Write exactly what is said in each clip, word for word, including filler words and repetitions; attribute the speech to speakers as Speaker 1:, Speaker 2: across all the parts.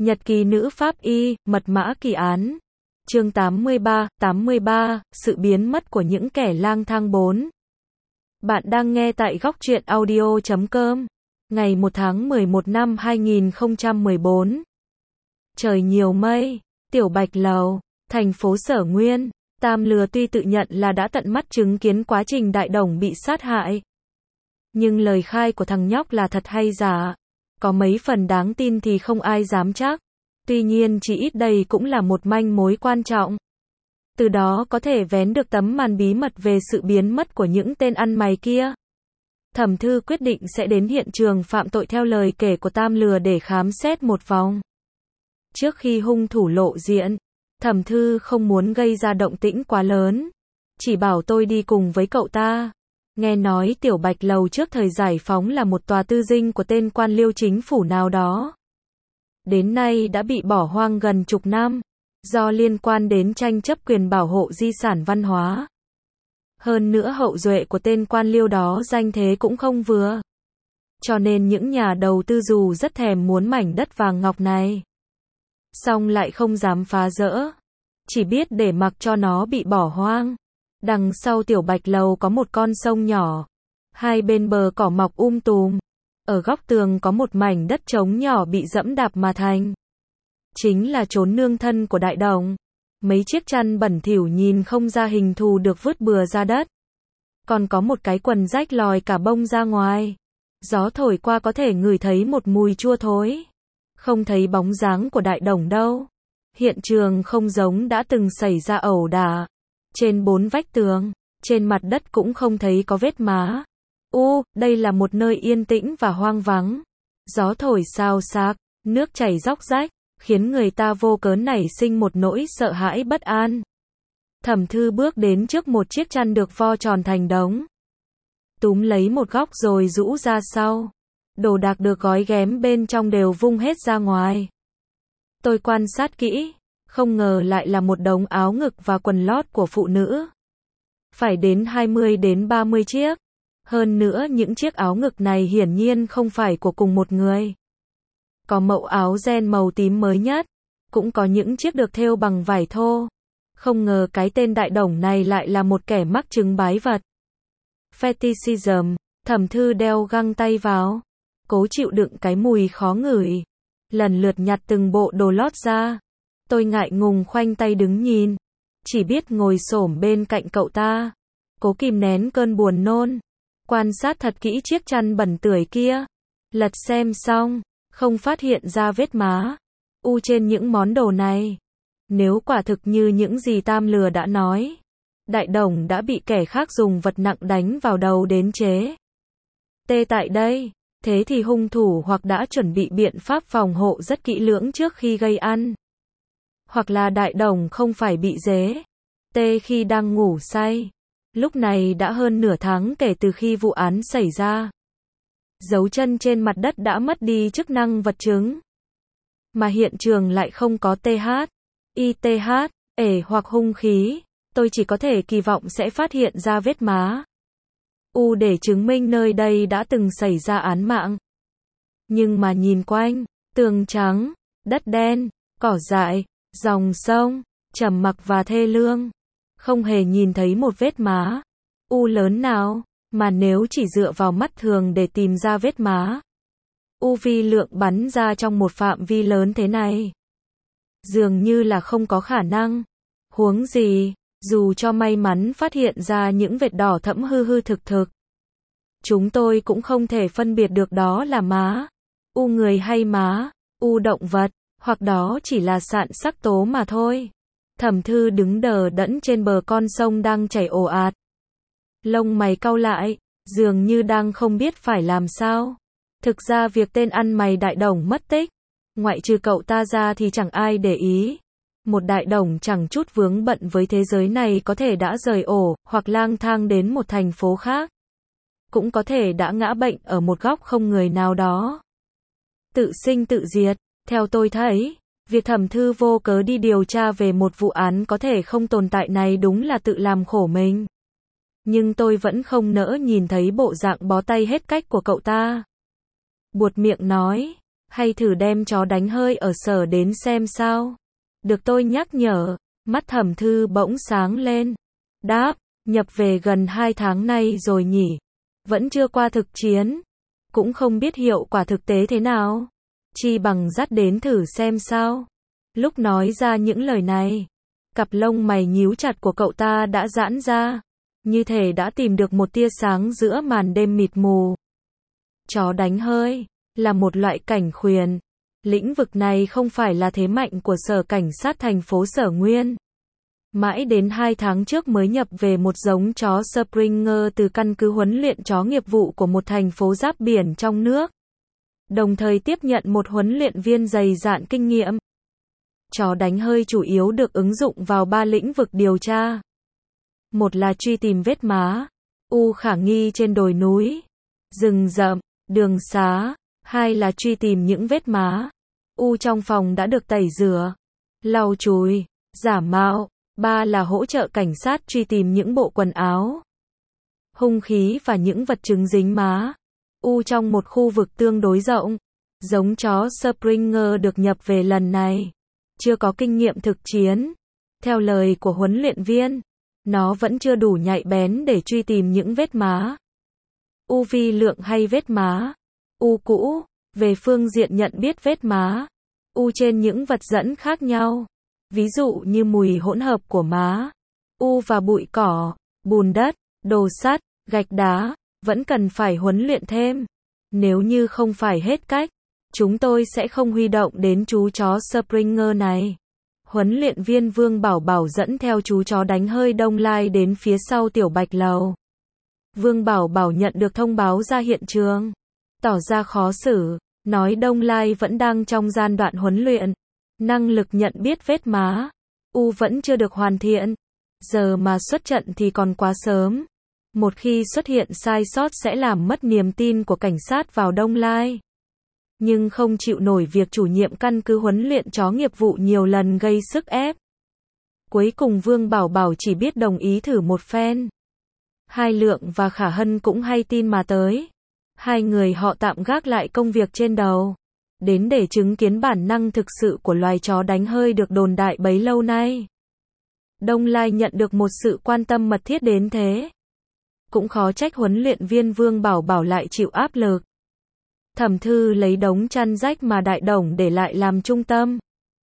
Speaker 1: Nhật ký nữ pháp y, mật mã kỳ án. Chương tám mươi ba, tám mươi ba, sự biến mất của những kẻ lang thang bốn. Bạn đang nghe tại góc truyện audio chấm com. Ngày một tháng mười một năm hai nghìn không trăm mười bốn. Trời nhiều mây, Tiểu Bạch Lầu, thành phố Sở Nguyên. Tam Lừa tuy tự nhận là đã tận mắt chứng kiến quá trình Đại Đồng bị sát hại, nhưng lời khai của thằng nhóc là thật hay giả, có mấy phần đáng tin thì không ai dám chắc. Tuy nhiên chỉ ít đây cũng là một manh mối quan trọng. Từ đó có thể vén được tấm màn bí mật về sự biến mất của những tên ăn mày kia. Thẩm Thư quyết định sẽ đến hiện trường phạm tội theo lời kể của Tam Lừa để khám xét một vòng. Trước khi hung thủ lộ diện, Thẩm Thư không muốn gây ra động tĩnh quá lớn, chỉ bảo tôi đi cùng với cậu ta. Nghe nói Tiểu Bạch Lầu trước thời giải phóng là một tòa tư dinh của tên quan liêu chính phủ nào đó. Đến nay đã bị bỏ hoang gần chục năm, do liên quan đến tranh chấp quyền bảo hộ di sản văn hóa. Hơn nữa hậu duệ của tên quan liêu đó danh thế cũng không vừa. Cho nên những nhà đầu tư dù rất thèm muốn mảnh đất vàng ngọc này, song lại không dám phá rỡ, chỉ biết để mặc cho nó bị bỏ hoang. Đằng sau Tiểu Bạch Lầu có một con sông nhỏ, hai bên bờ cỏ mọc um tùm. Ở góc tường có một mảnh đất trống nhỏ bị dẫm đạp mà thành. Chính là chốn nương thân của Đại Đồng. Mấy chiếc chăn bẩn thỉu nhìn không ra hình thù được vứt bừa ra đất. Còn có một cái quần rách lòi cả bông ra ngoài. Gió thổi qua có thể ngửi thấy một mùi chua thối. Không thấy bóng dáng của Đại Đồng đâu. Hiện trường không giống đã từng xảy ra ẩu đả. Trên bốn vách tường, trên mặt đất cũng không thấy có vết má. U, đây là một nơi yên tĩnh và hoang vắng. Gió thổi xào xạc, nước chảy róc rách, khiến người ta vô cớ nảy sinh một nỗi sợ hãi bất an. Thẩm Thư bước đến trước một chiếc chăn được vo tròn thành đống. Túm lấy một góc rồi rũ ra sau. Đồ đạc được gói ghém bên trong đều vung hết ra ngoài. Tôi quan sát kỹ, không ngờ lại là một đống áo ngực và quần lót của phụ nữ. Phải đến hai mươi đến ba mươi chiếc. Hơn nữa những chiếc áo ngực này hiển nhiên không phải của cùng một người. Có mẫu áo ren màu tím mới nhất, cũng có những chiếc được thêu bằng vải thô. Không ngờ cái tên Đại Đồng này lại là một kẻ mắc chứng bái vật. Fetishism. Thẩm Thư đeo găng tay vào, cố chịu đựng cái mùi khó ngửi, lần lượt nhặt từng bộ đồ lót ra. Tôi ngại ngùng khoanh tay đứng nhìn, chỉ biết ngồi xổm bên cạnh cậu ta, cố kìm nén cơn buồn nôn, quan sát thật kỹ chiếc chăn bẩn tưởi kia. Lật xem xong, không phát hiện ra vết má u trên những món đồ này. Nếu quả thực như những gì Tam Lừa đã nói, Đại Đồng đã bị kẻ khác dùng vật nặng đánh vào đầu đến chế tê tại đây, thế thì hung thủ hoặc đã chuẩn bị biện pháp phòng hộ rất kỹ lưỡng trước khi gây ăn, hoặc là Đại Đồng không phải bị dế tê khi đang ngủ say. Lúc này đã hơn nửa tháng kể từ khi vụ án xảy ra. Dấu chân trên mặt đất đã mất đi chức năng vật chứng. Mà hiện trường lại không có tê hát, i tê hát, ể hoặc hung khí. Tôi chỉ có thể kỳ vọng sẽ phát hiện ra vết má u để chứng minh nơi đây đã từng xảy ra án mạng. Nhưng mà nhìn quanh, tường trắng, đất đen, cỏ dại, dòng sông, trầm mặc và thê lương. Không hề nhìn thấy một vết má u lớn nào, mà nếu chỉ dựa vào mắt thường để tìm ra vết má u vi lượng bắn ra trong một phạm vi lớn thế này, dường như là không có khả năng. Huống gì, dù cho may mắn phát hiện ra những vệt đỏ thẫm hư hư thực thực, chúng tôi cũng không thể phân biệt được đó là má u người hay má u động vật, hoặc đó chỉ là sạn sắc tố mà thôi. Thẩm Thư đứng đờ đẫn trên bờ con sông đang chảy ồ ạt. Lông mày cau lại, dường như đang không biết phải làm sao. Thực ra việc tên ăn mày Đại Đồng mất tích, ngoại trừ cậu ta ra thì chẳng ai để ý. Một Đại Đồng chẳng chút vướng bận với thế giới này có thể đã rời ổ, hoặc lang thang đến một thành phố khác. Cũng có thể đã ngã bệnh ở một góc không người nào đó. Tự sinh tự diệt, theo tôi thấy, việc Thẩm Thư vô cớ đi điều tra về một vụ án có thể không tồn tại này đúng là tự làm khổ mình. Nhưng tôi vẫn không nỡ nhìn thấy bộ dạng bó tay hết cách của cậu ta. Buột miệng nói, Hay thử đem chó đánh hơi ở sở đến xem sao? Được tôi nhắc nhở, mắt Thẩm Thư bỗng sáng lên. Đáp, nhập về gần hai tháng nay rồi nhỉ. Vẫn chưa qua thực chiến. Cũng không biết hiệu quả thực tế thế nào. Chi bằng dắt đến thử xem sao. Lúc nói ra những lời này, cặp lông mày nhíu chặt của cậu ta đã giãn ra. Như thể đã tìm được một tia sáng giữa màn đêm mịt mù. Chó đánh hơi là một loại cảnh khuyển. Lĩnh vực này không phải là thế mạnh của sở cảnh sát thành phố Sở Nguyên. Mãi đến hai tháng trước mới nhập về một giống chó Springer từ căn cứ huấn luyện chó nghiệp vụ của một thành phố giáp biển trong nước. Đồng thời tiếp nhận một huấn luyện viên dày dạn kinh nghiệm. Chó đánh hơi chủ yếu được ứng dụng vào ba lĩnh vực điều tra. Một là truy tìm vết má, u khả nghi trên đồi núi, rừng rậm, đường xá. Hai là truy tìm những vết má, u trong phòng đã được tẩy rửa, lau chùi, giả mạo. Ba là hỗ trợ cảnh sát truy tìm những bộ quần áo, hung khí và những vật chứng dính má, u trong một khu vực tương đối rộng. Giống chó Springer được nhập về lần này chưa có kinh nghiệm thực chiến. Theo lời của huấn luyện viên, nó vẫn chưa đủ nhạy bén để truy tìm những vết má, u vi lượng hay vết má, u cũ. Về phương diện nhận biết vết má, u trên những vật dẫn khác nhau. Ví dụ như mùi hỗn hợp của má, u và bụi cỏ, bùn đất, đồ sắt, gạch đá, vẫn cần phải huấn luyện thêm. Nếu như không phải hết cách, chúng tôi sẽ không huy động đến chú chó Springer này. Huấn luyện viên Vương Bảo Bảo dẫn theo chú chó đánh hơi Đông Lai đến phía sau tiểu bạch lầu. Vương Bảo Bảo nhận được thông báo ra hiện trường, tỏ ra khó xử, nói Đông Lai vẫn đang trong giai đoạn huấn luyện. Năng lực nhận biết vết má, u vẫn chưa được hoàn thiện. Giờ mà xuất trận thì còn quá sớm. Một khi xuất hiện sai sót sẽ làm mất niềm tin của cảnh sát vào Đông Lai. Nhưng không chịu nổi việc chủ nhiệm căn cứ huấn luyện chó nghiệp vụ nhiều lần gây sức ép. Cuối cùng Vương Bảo Bảo chỉ biết đồng ý thử một phen. Hai Lượng và Khả Hân cũng hay tin mà tới. Hai người họ tạm gác lại công việc trên đầu, đến để chứng kiến bản năng thực sự của loài chó đánh hơi được đồn đại bấy lâu nay. Đông Lai nhận được một sự quan tâm mật thiết đến thế. Cũng khó trách huấn luyện viên Vương Bảo Bảo lại chịu áp lực. Thẩm Thư lấy đống chăn rách mà Đại Đồng để lại làm trung tâm.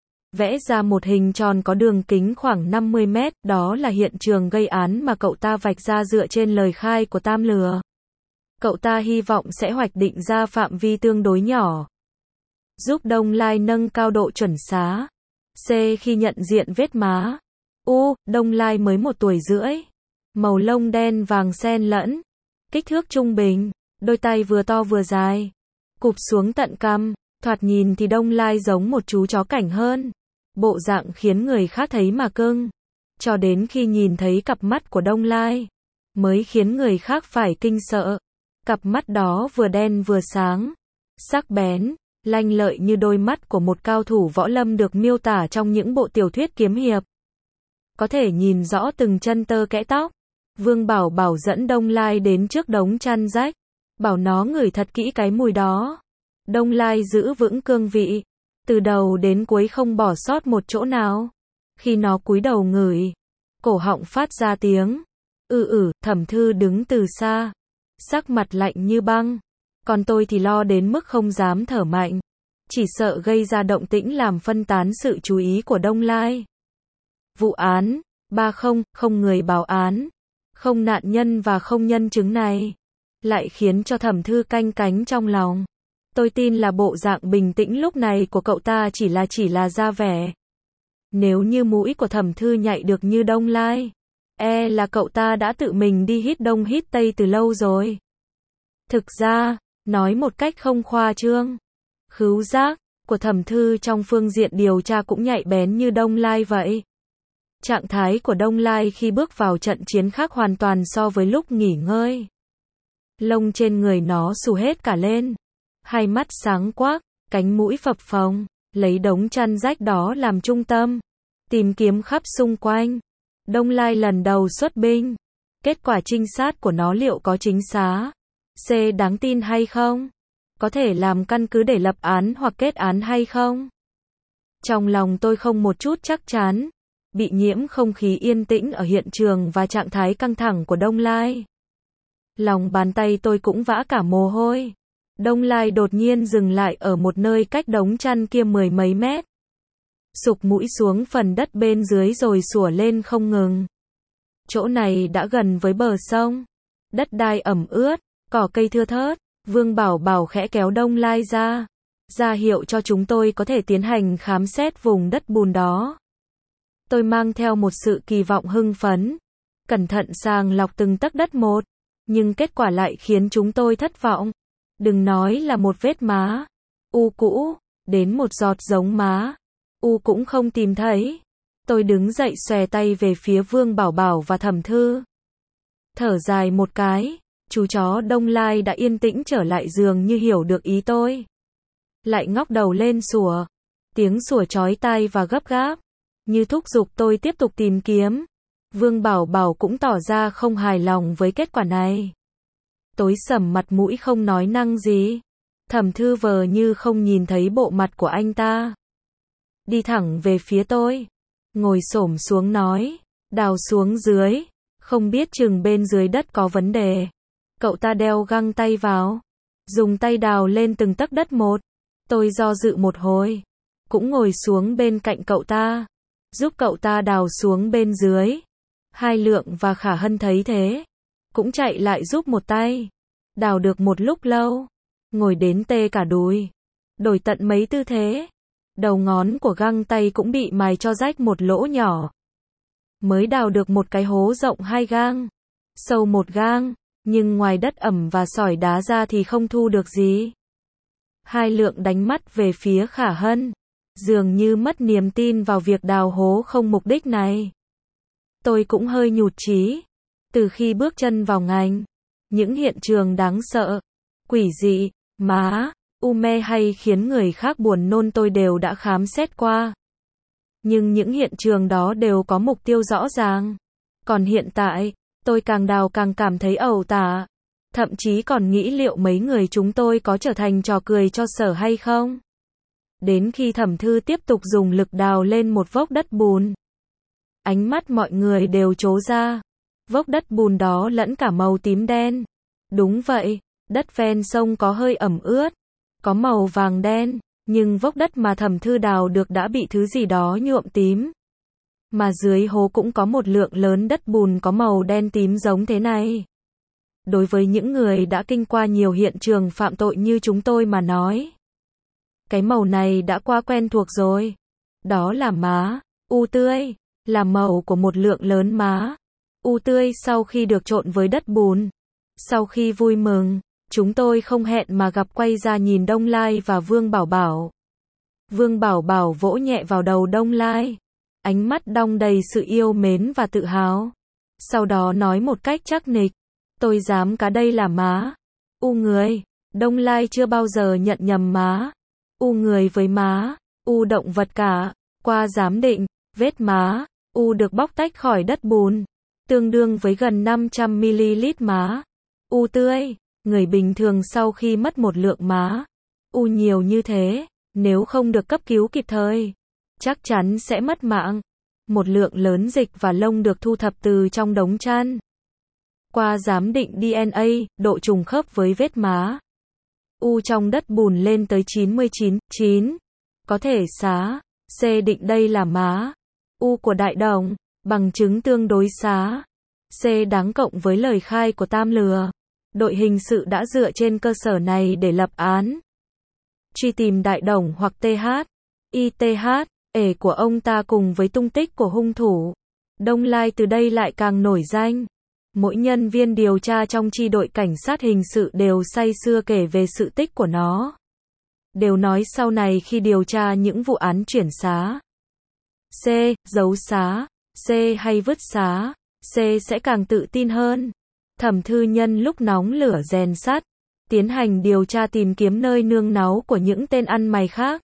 Speaker 1: Vẽ ra một hình tròn có đường kính khoảng năm mươi mét, đó là hiện trường gây án mà cậu ta vạch ra dựa trên lời khai của Tam Lừa. Cậu ta hy vọng sẽ hoạch định ra phạm vi tương đối nhỏ, giúp Đông Lai nâng cao độ chuẩn xác. C. Khi nhận diện vết má, u, Đông Lai mới một tuổi rưỡi, màu lông đen vàng xen lẫn, kích thước trung bình, đôi tay vừa to vừa dài, cụp xuống tận cằm, thoạt nhìn thì Đông Lai giống một chú chó cảnh hơn. Bộ dạng khiến người khác thấy mà cưng. Cho đến khi nhìn thấy cặp mắt của Đông Lai, mới khiến người khác phải kinh sợ. Cặp mắt đó vừa đen vừa sáng, sắc bén, lanh lợi như đôi mắt của một cao thủ võ lâm được miêu tả trong những bộ tiểu thuyết kiếm hiệp. Có thể nhìn rõ từng chân tơ kẽ tóc. Vương Bảo Bảo dẫn Đông Lai đến trước đống chăn rách, bảo nó ngửi thật kỹ cái mùi đó. Đông Lai giữ vững cương vị, từ đầu đến cuối không bỏ sót một chỗ nào. Khi nó cúi đầu ngửi, cổ họng phát ra tiếng ư ử. Thẩm Thư đứng từ xa, sắc mặt lạnh như băng. Còn tôi thì lo đến mức không dám thở mạnh, chỉ sợ gây ra động tĩnh làm phân tán sự chú ý của Đông Lai. Vụ án ba không không người báo án, không nạn nhân và không nhân chứng này, lại khiến cho Thẩm Thư canh cánh trong lòng. Tôi tin là bộ dạng bình tĩnh lúc này của cậu ta chỉ là chỉ là ra vẻ. Nếu như mũi của Thẩm Thư nhạy được như Đông Lai, e là cậu ta đã tự mình đi hít đông hít tây từ lâu rồi. Thực ra, nói một cách không khoa trương, khứu giác của Thẩm Thư trong phương diện điều tra cũng nhạy bén như Đông Lai vậy. Trạng thái của Đông Lai khi bước vào trận chiến khác hoàn toàn so với lúc nghỉ ngơi. Lông trên người nó xù hết cả lên, hai mắt sáng quắc, cánh mũi phập phồng, lấy đống chăn rách đó làm trung tâm, tìm kiếm khắp xung quanh. Đông Lai lần đầu xuất binh, kết quả trinh sát của nó liệu có chính xác, C đáng tin hay không? có thể làm căn cứ để lập án hoặc kết án hay không? Trong lòng tôi không một chút chắc chắn, bị nhiễm không khí yên tĩnh ở hiện trường và trạng thái căng thẳng của Đông Lai. Lòng bàn tay tôi cũng vã cả mồ hôi. Đông Lai đột nhiên dừng lại ở một nơi cách đống chăn kia mười mấy mét. Sụp mũi xuống phần đất bên dưới rồi sủa lên không ngừng. Chỗ này đã gần với bờ sông. Đất đai ẩm ướt, cỏ cây thưa thớt. Vương Bảo Bảo khẽ kéo Đông Lai ra, ra hiệu cho chúng tôi có thể tiến hành khám xét vùng đất bùn đó. Tôi mang theo một sự kỳ vọng hưng phấn, cẩn thận sàng lọc từng tấc đất một, nhưng kết quả lại khiến chúng tôi thất vọng. Đừng nói là một vết má u cũ, đến một giọt giống má u cũng không tìm thấy. Tôi đứng dậy xòe tay về phía Vương Bảo Bảo và Thẩm Thư. Thở dài một cái, chú chó Đông Lai đã yên tĩnh trở lại, dường như hiểu được ý tôi. Lại ngóc đầu lên sủa, tiếng sủa chói tai và gấp gáp, như thúc giục tôi tiếp tục tìm kiếm. Vương Bảo Bảo cũng tỏ ra không hài lòng với kết quả này. Tối sầm mặt mũi không nói năng gì. Thẩm Thư vờ như không nhìn thấy bộ mặt của anh ta. Đi thẳng về phía tôi, ngồi xổm xuống nói, đào xuống dưới, không biết chừng bên dưới đất có vấn đề. Cậu ta đeo găng tay vào, dùng tay đào lên từng tấc đất một. Tôi do dự một hồi, cũng ngồi xuống bên cạnh cậu ta, giúp cậu ta đào xuống bên dưới. Hai Lượng và Khả Hân thấy thế, cũng chạy lại giúp một tay. Đào được một lúc lâu, ngồi đến tê cả đùi, đổi tận mấy tư thế. Đầu ngón của găng tay cũng bị mài cho rách một lỗ nhỏ. Mới đào được một cái hố rộng hai gang, sâu một gang, nhưng ngoài đất ẩm và sỏi đá ra thì không thu được gì. Hai Lượng đánh mắt về phía Khả Hân, dường như mất niềm tin vào việc đào hố không mục đích này. Tôi cũng hơi nhụt chí. Từ khi bước chân vào ngành, những hiện trường đáng sợ, quỷ dị, má, u mê hay khiến người khác buồn nôn tôi đều đã khám xét qua. Nhưng những hiện trường đó đều có mục tiêu rõ ràng. Còn hiện tại, tôi càng đào càng cảm thấy ẩu tả. Thậm chí còn nghĩ liệu mấy người chúng tôi có trở thành trò cười cho Sở hay không. Đến khi Thẩm Thư tiếp tục dùng lực đào lên một vốc đất bùn, ánh mắt mọi người đều trố ra. Vốc đất bùn đó lẫn cả màu tím đen. Đúng vậy, đất ven sông có hơi ẩm ướt, có màu vàng đen, nhưng vốc đất mà Thẩm Thư đào được đã bị thứ gì đó nhuộm tím. Mà dưới hố cũng có một lượng lớn đất bùn có màu đen tím giống thế này. Đối với những người đã kinh qua nhiều hiện trường phạm tội như chúng tôi mà nói, cái màu này đã quá quen thuộc rồi. Đó là má u tươi, là màu của một lượng lớn má u tươi sau khi được trộn với đất bùn. Sau khi vui mừng, chúng tôi không hẹn mà gặp quay ra nhìn Đông Lai và Vương Bảo Bảo. Vương Bảo Bảo vỗ nhẹ vào đầu Đông Lai, ánh mắt đong đầy sự yêu mến và tự hào. Sau đó nói một cách chắc nịch, tôi dám cá đây là má u người. Đông Lai chưa bao giờ nhận nhầm má u người với má u động vật cả. Qua giám định, vết má u được bóc tách khỏi đất bùn, tương đương với gần năm trăm mi li lít má u tươi. Người bình thường sau khi mất một lượng má u nhiều như thế, nếu không được cấp cứu kịp thời, chắc chắn sẽ mất mạng. Một lượng lớn dịch và lông được thu thập từ trong đống chăn. Qua giám định đê en a, độ trùng khớp với vết má u trong đất bùn lên tới chín mươi chín phẩy chín. Có thể xá C định đây là má u của Đại Đồng, bằng chứng tương đối xá C đáng cộng với lời khai của Tam Lừa. Đội hình sự đã dựa trên cơ sở này để lập án, truy tìm Đại Đồng hoặc tê hát, i tê hát, ể của ông ta cùng với tung tích của hung thủ. Đông Lai từ đây lại càng nổi danh. Mỗi nhân viên điều tra trong chi đội cảnh sát hình sự đều say sưa kể về sự tích của nó. Đều nói sau này khi điều tra những vụ án chuyển xá C, giấu xá C hay vứt xá C sẽ càng tự tin hơn. Thẩm Thư nhân lúc nóng lửa rèn sắt, tiến hành điều tra tìm kiếm nơi nương náu của những tên ăn mày khác.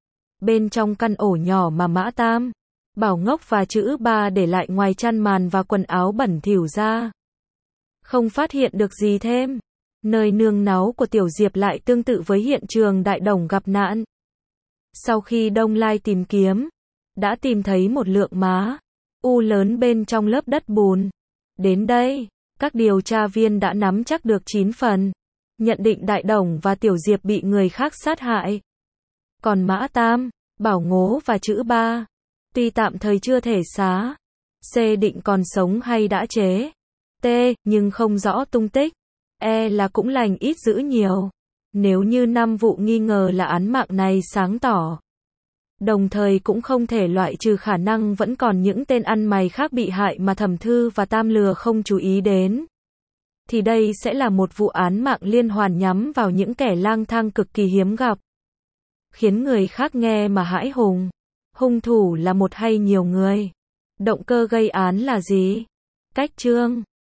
Speaker 1: Bên trong căn ổ nhỏ mà Mã Tam, Bảo Ngốc và Chữ Ba để lại ngoài chăn màn và quần áo bẩn thỉu ra, không phát hiện được gì thêm. Nơi nương náu của Tiểu Diệp lại tương tự với hiện trường Đại Đồng gặp nạn. Sau khi Đông Lai tìm kiếm, đã tìm thấy một lượng má u lớn bên trong lớp đất bùn. Đến đây, các điều tra viên đã nắm chắc được chín phần, nhận định Đại Đồng và Tiểu Diệp bị người khác sát hại. Còn Mã Tam, Bảo Ngố và Chữ Ba, tuy tạm thời chưa thể xá C định còn sống hay đã chế T, nhưng không rõ tung tích. E là cũng lành ít dữ nhiều. Nếu như năm vụ nghi ngờ là án mạng này sáng tỏ, đồng thời cũng không thể loại trừ khả năng vẫn còn những tên ăn mày khác bị hại mà Thẩm Thư và Tam Lừa không chú ý đến, thì đây sẽ là một vụ án mạng liên hoàn nhắm vào những kẻ lang thang cực kỳ hiếm gặp, khiến người khác nghe mà hãi hùng. Hung thủ là một hay nhiều người? Động cơ gây án là gì? Cách chương